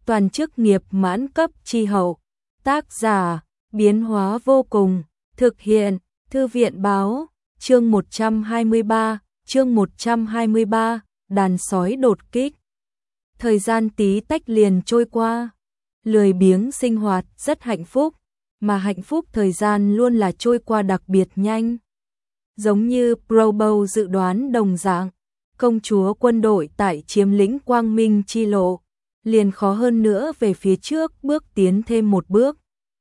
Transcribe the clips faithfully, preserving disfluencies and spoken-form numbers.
toàn chức nghiệp mãn cấp chi hậu. Tác giả, biến hóa vô cùng, thực hiện, Thư viện báo, chương một trăm hai mươi ba, chương một trăm hai mươi ba, đàn sói đột kích. Thời gian tí tách liền trôi qua, lười biếng sinh hoạt rất hạnh phúc, mà hạnh phúc thời gian luôn là trôi qua đặc biệt nhanh. Giống như Probo dự đoán đồng dạng, công chúa quân đội tại chiếm lĩnh Quang Minh chi lộ, liền khó hơn nữa về phía trước bước tiến thêm một bước.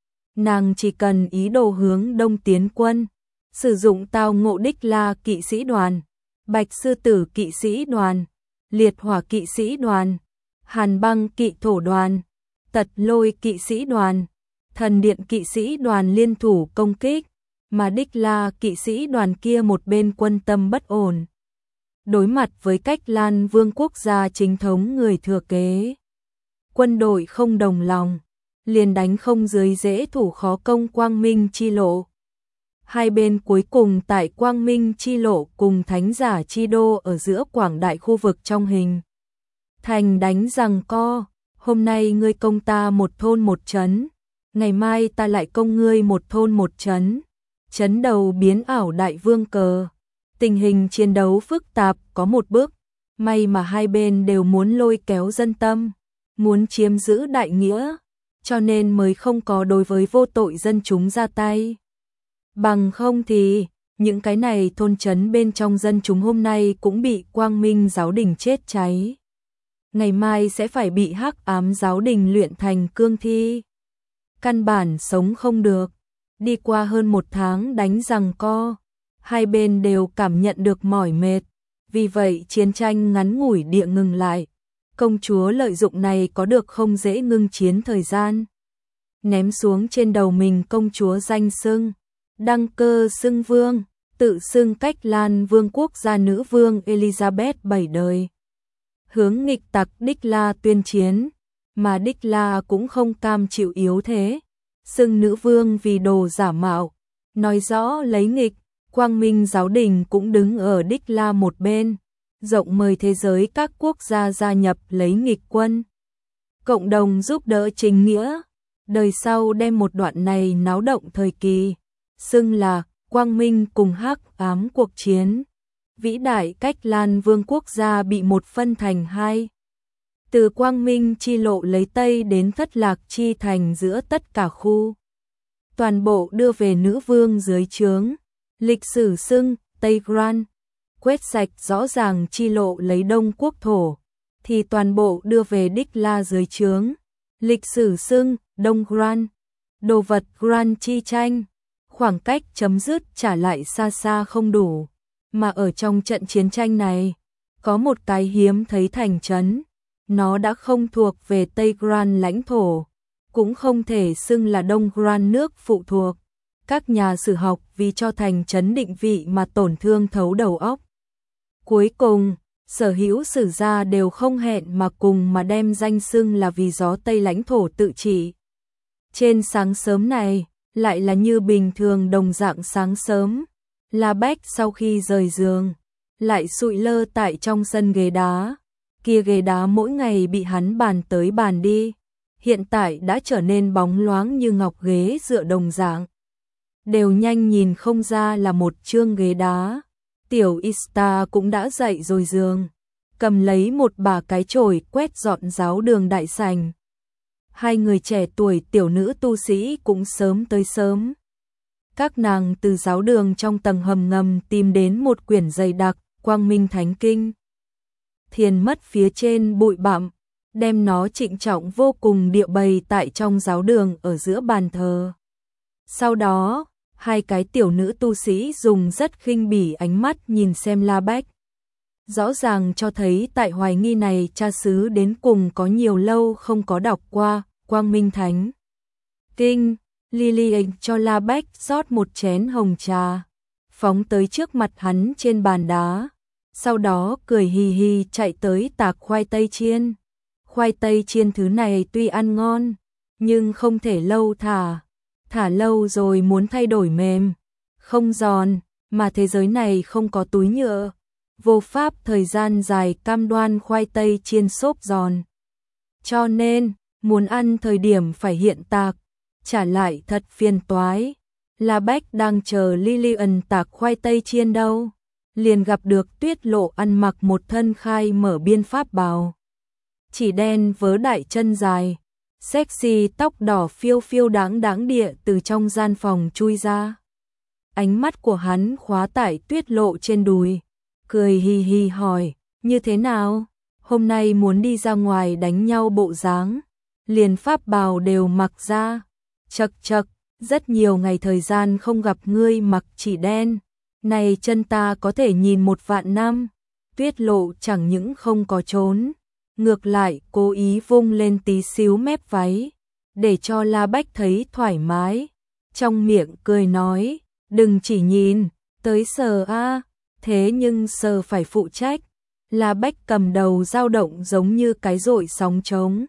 Nàng chỉ cần ý đồ hướng đông tiến quân, sử dụng tao ngộ đích la kỵ sĩ đoàn, bạch sư tử kỵ sĩ đoàn, liệt hỏa kỵ sĩ đoàn, hàn băng kỵ thổ đoàn, tật lôi kỵ sĩ đoàn, thần điện kỵ sĩ đoàn liên thủ công kích, mà đích la kỵ sĩ đoàn kia một bên quân tâm bất ổn. Đối mặt với cách Lan Vương quốc gia chính thống người thừa kế, quân đội không đồng lòng, liền đánh không dưới dễ thủ khó công Quang Minh chi lộ. Hai bên cuối cùng tại Quang Minh chi lộ cùng Thánh giả chi đô ở giữa quảng đại khu vực trong hình thành đánh giằng co, hôm nay ngươi công ta một thôn một trấn, ngày mai ta lại công ngươi một thôn một trấn, trấn đầu biến ảo đại vương cờ. Tình hình chiến đấu phức tạp có một bước, may mà hai bên đều muốn lôi kéo dân tâm, muốn chiếm giữ đại nghĩa, cho nên mới không có đối với vô tội dân chúng ra tay. Bằng không thì, những cái này thôn trấn bên trong dân chúng hôm nay cũng bị Quang Minh giáo đình chết cháy. Ngày mai sẽ phải bị Hắc Ám giáo đình luyện thành cương thi. Căn bản sống không được. Đi qua hơn một tháng đánh giằng co, hai bên đều cảm nhận được mỏi mệt, vì vậy chiến tranh ngắn ngủi địa ngừng lại. Công chúa lợi dụng này có được không dễ ngưng chiến thời gian. Ném xuống trên đầu mình công chúa danh xưng, đăng cơ xưng vương, tự xưng cách Lan Vương quốc gia nữ vương Elizabeth bảy đời. Hướng nghịch tặc Đích La tuyên chiến, mà Đích La cũng không cam chịu yếu thế. Xưng nữ vương vì đồ giả mạo, nói rõ lấy nghịch. Quang Minh giáo đình cũng đứng ở Đích La một bên, rộng mời thế giới các quốc gia gia nhập lấy nghịch quân, cộng đồng giúp đỡ chính nghĩa. Đời sau đem một đoạn này náo động thời kỳ, xưng là Quang Minh cùng Hắc Ám cuộc chiến. Vĩ đại cách Lan Vương quốc gia bị một phân thành hai. Từ Quang Minh chi lộ lấy Tây đến Thất Lạc chi thành giữa tất cả khu, toàn bộ đưa về nữ vương dưới trướng. Lịch sử xưng Tây Grand, quét sạch rõ ràng chi lộ lấy Đông quốc thổ, thì toàn bộ đưa về Đích La dưới trướng. Lịch sử xưng Đông Grand, đồ vật Grand chi tranh, khoảng cách chấm dứt trả lại xa xa không đủ, mà ở trong trận chiến tranh này, có một cái hiếm thấy thành trấn, nó đã không thuộc về Tây Grand lãnh thổ, cũng không thể xưng là Đông Grand nước phụ thuộc. Các nhà sử học vì cho thành trấn định vị mà tổn thương thấu đầu óc. Cuối cùng, sở hữu sử gia đều không hẹn mà cùng mà đem danh xưng là vì gió Tây lãnh thổ tự trị. Trên sáng sớm này, lại là như bình thường đồng dạng sáng sớm, La Bách sau khi rời giường, lại sụi lơ tại trong sân ghế đá. Kia ghế đá mỗi ngày bị hắn bàn tới bàn đi, hiện tại đã trở nên bóng loáng như ngọc ghế dựa đồng dạng. Đều nhanh nhìn không ra là một chương ghế đá. Tiểu Ista cũng đã dậy rồi giường, cầm lấy một bà cái chổi quét dọn giáo đường đại sảnh. Hai người trẻ tuổi tiểu nữ tu sĩ cũng sớm tới sớm. Các nàng từ giáo đường trong tầng hầm ngầm tìm đến một quyển dày đặc, Quang Minh Thánh Kinh. Thiền mất phía trên bụi bặm, đem nó trịnh trọng vô cùng địa bày tại trong giáo đường ở giữa bàn thờ. Sau đó, hai cái tiểu nữ tu sĩ dùng rất khinh bỉ ánh mắt nhìn xem La Bách. Rõ ràng cho thấy tại hoài nghi này cha xứ đến cùng có nhiều lâu không có đọc qua Quang Minh Thánh Kinh. Lily cho La Bách rót một chén hồng trà, phóng tới trước mặt hắn trên bàn đá. Sau đó cười hì hì chạy tới tạc khoai tây chiên. Khoai tây chiên thứ này tuy ăn ngon, nhưng không thể lâu thả. Thả lâu rồi muốn thay đổi mềm, không giòn, mà thế giới này không có túi nhựa. Vô pháp thời gian dài cam đoan khoai tây chiên xốp giòn. Cho nên, muốn ăn thời điểm phải hiện tạc, trả lại thật phiền toái. La Bách đang chờ Lilian tạc khoai tây chiên đâu, liền gặp được Tuyết Lộ ăn mặc một thân khai mở biên pháp bào, chỉ đen vớ đại chân dài, sexy tóc đỏ phiêu phiêu đáng đáng địa từ trong gian phòng chui ra. Ánh mắt của hắn khóa tại Tuyết Lộ trên đùi, cười hì hì hỏi, như thế nào? Hôm nay muốn đi ra ngoài đánh nhau bộ dáng, liền pháp bào đều mặc ra. Chậc chậc, rất nhiều ngày thời gian không gặp ngươi mặc chỉ đen, này chân ta có thể nhìn một vạn năm. Tuyết Lộ chẳng những không có trốn, ngược lại cố ý vung lên tí xíu mép váy, để cho La Bách thấy thoải mái, trong miệng cười nói, đừng chỉ nhìn, tới sờ a, thế nhưng sờ phải phụ trách. La Bách cầm đầu dao động giống như cái dội sóng trống.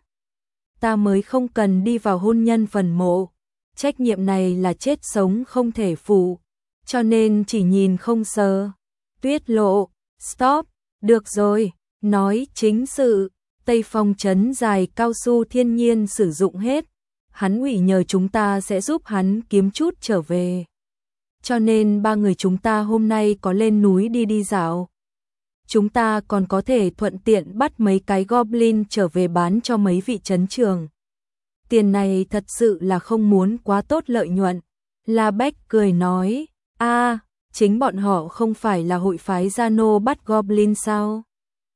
Ta mới không cần đi vào hôn nhân phần mộ, trách nhiệm này là chết sống không thể phụ, cho nên chỉ nhìn không sờ. Tuyết Lộ, stop, được rồi, nói chính sự, Tây Phong trấn dài cao su thiên nhiên sử dụng hết, hắn ủy nhờ chúng ta sẽ giúp hắn kiếm chút trở về. Cho nên ba người chúng ta hôm nay có lên núi đi đi dạo. Chúng ta còn có thể thuận tiện bắt mấy cái goblin trở về bán cho mấy vị trấn trưởng. Tiền này thật sự là không muốn quá tốt lợi nhuận. La Bách cười nói, a, chính bọn họ không phải là hội phái gia nô bắt goblin sao?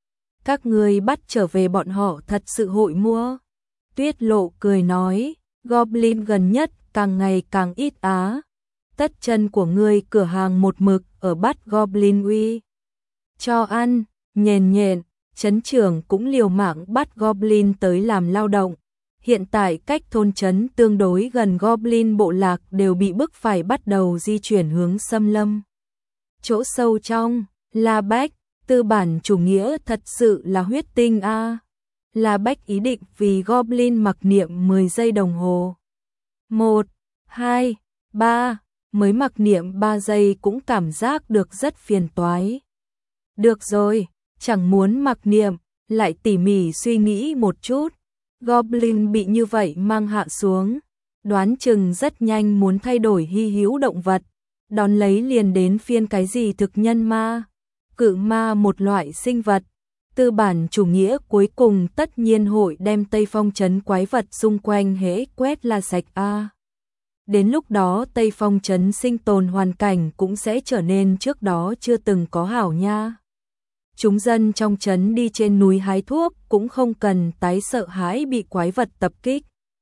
Các người bắt trở về bọn họ thật sự hội mua. Tuyết Lộ cười nói, goblin gần nhất càng ngày càng ít á. Tất chân của ngươi cửa hàng một mực ở bắt goblin uy. Cho ăn, nhền nhện, trấn trưởng cũng liều mạng bắt goblin tới làm lao động. Hiện tại cách thôn trấn tương đối gần goblin bộ lạc đều bị bức phải bắt đầu di chuyển hướng xâm lâm. Chỗ sâu trong, La Bách, tư bản chủ nghĩa thật sự là huyết tinh a. La Bách ý định vì goblin mặc niệm mười giây đồng hồ. một, hai, ba, mới mặc niệm ba giây cũng cảm giác được rất phiền toái. Được rồi, chẳng muốn mặc niệm, lại tỉ mỉ suy nghĩ một chút. Goblin bị như vậy mang hạ xuống, đoán chừng rất nhanh muốn thay đổi hy hữu động vật, đón lấy liền đến phiên cái gì thực nhân ma, cự ma một loại sinh vật. Tư bản chủ nghĩa cuối cùng tất nhiên hội đem Tây Phong trấn quái vật xung quanh hễ quét là sạch a. Đến lúc đó Tây Phong trấn sinh tồn hoàn cảnh cũng sẽ trở nên trước đó chưa từng có hảo nha. Chúng dân trong trấn đi trên núi hái thuốc cũng không cần tái sợ hãi bị quái vật tập kích.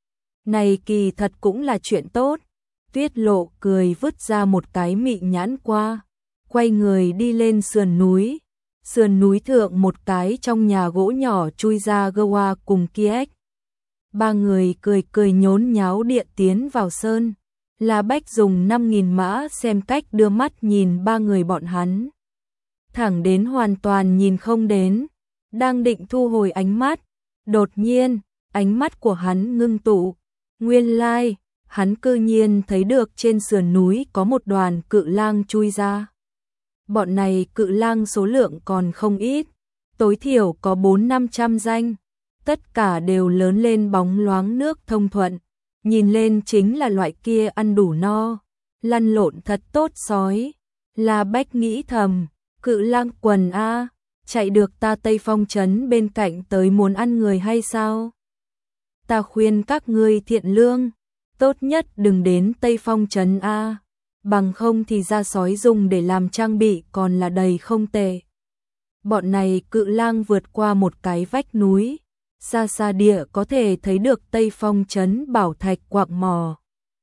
Này kỳ thật cũng là chuyện tốt. Tuyết Lộ cười vứt ra một cái mị nhãn qua, quay người đi lên sườn núi. Sườn núi thượng một cái trong nhà gỗ nhỏ chui ra Goa cùng Kiek. Ba người cười cười nhốn nháo điện tiến vào sơn. La Bách dùng năm nghìn mã xem cách đưa mắt nhìn ba người bọn hắn. Thẳng đến hoàn toàn nhìn không đến, đang định thu hồi ánh mắt, đột nhiên, ánh mắt của hắn ngưng tụ. Nguyên lai, like, hắn cư nhiên thấy được trên sườn núi có một đoàn cự lang chui ra. Bọn này cự lang số lượng còn không ít, tối thiểu có bốn năm trăm danh, tất cả đều lớn lên bóng loáng nước thông thuận, nhìn lên chính là loại kia ăn đủ no, lăn lộn thật tốt sói. La Bách nghĩ thầm, cự lang quần a, chạy được ta Tây Phong trấn bên cạnh tới muốn ăn người hay sao? Ta khuyên các ngươi thiện lương, tốt nhất đừng đến Tây Phong trấn a, bằng không thì ra sói dùng để làm trang bị còn là đầy không tệ. Bọn này cự lang vượt qua một cái vách núi, xa xa địa có thể thấy được Tây Phong trấn bảo thạch quạng mỏ.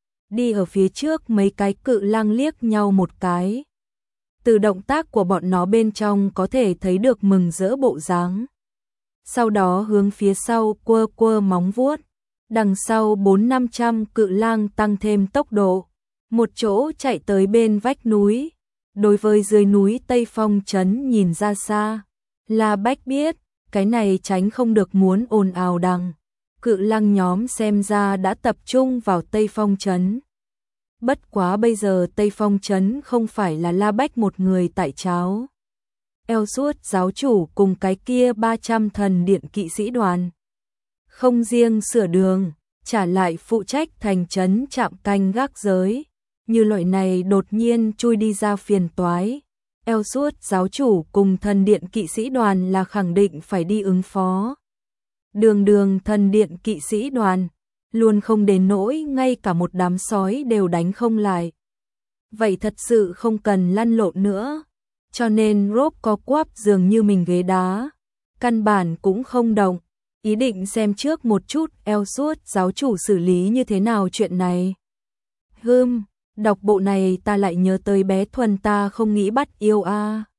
Đi ở phía trước mấy cái cự lang liếc nhau một cái. Từ động tác của bọn nó bên trong có thể thấy được mừng rỡ bộ dáng. Sau đó hướng phía sau quơ quơ móng vuốt. Đằng sau bốn năm trăm cự lang tăng thêm tốc độ, một chỗ chạy tới bên vách núi. Đối với dưới núi Tây Phong trấn nhìn ra xa, La Bách biết, cái này tránh không được muốn ồn ào đằng. Cự lang nhóm xem ra đã tập trung vào Tây Phong trấn. Bất quá bây giờ Tây Phong trấn không phải là La Bách một người tại cháo. Eo suốt giáo chủ cùng cái kia ba trăm thần điện kỵ sĩ đoàn. không riêng sửa đường, trả lại phụ trách thành trấn trạm canh gác giới. Như loại này đột nhiên chui đi ra phiền toái. Elsuốt giáo chủ cùng thần điện kỵ sĩ đoàn là khẳng định phải đi ứng phó. Đường đường thần điện kỵ sĩ đoàn, luôn không đến nỗi ngay cả một đám sói đều đánh không lại. Vậy thật sự không cần lăn lộn nữa. Cho nên Rob có quắp dường như mình ghế đá. Căn bản cũng không động. Ý định xem trước một chút Elsuốt giáo chủ xử lý như thế nào chuyện này. Hừm, đọc bộ này ta lại nhớ tới bé Thuần ta không nghĩ bắt yêu a. À.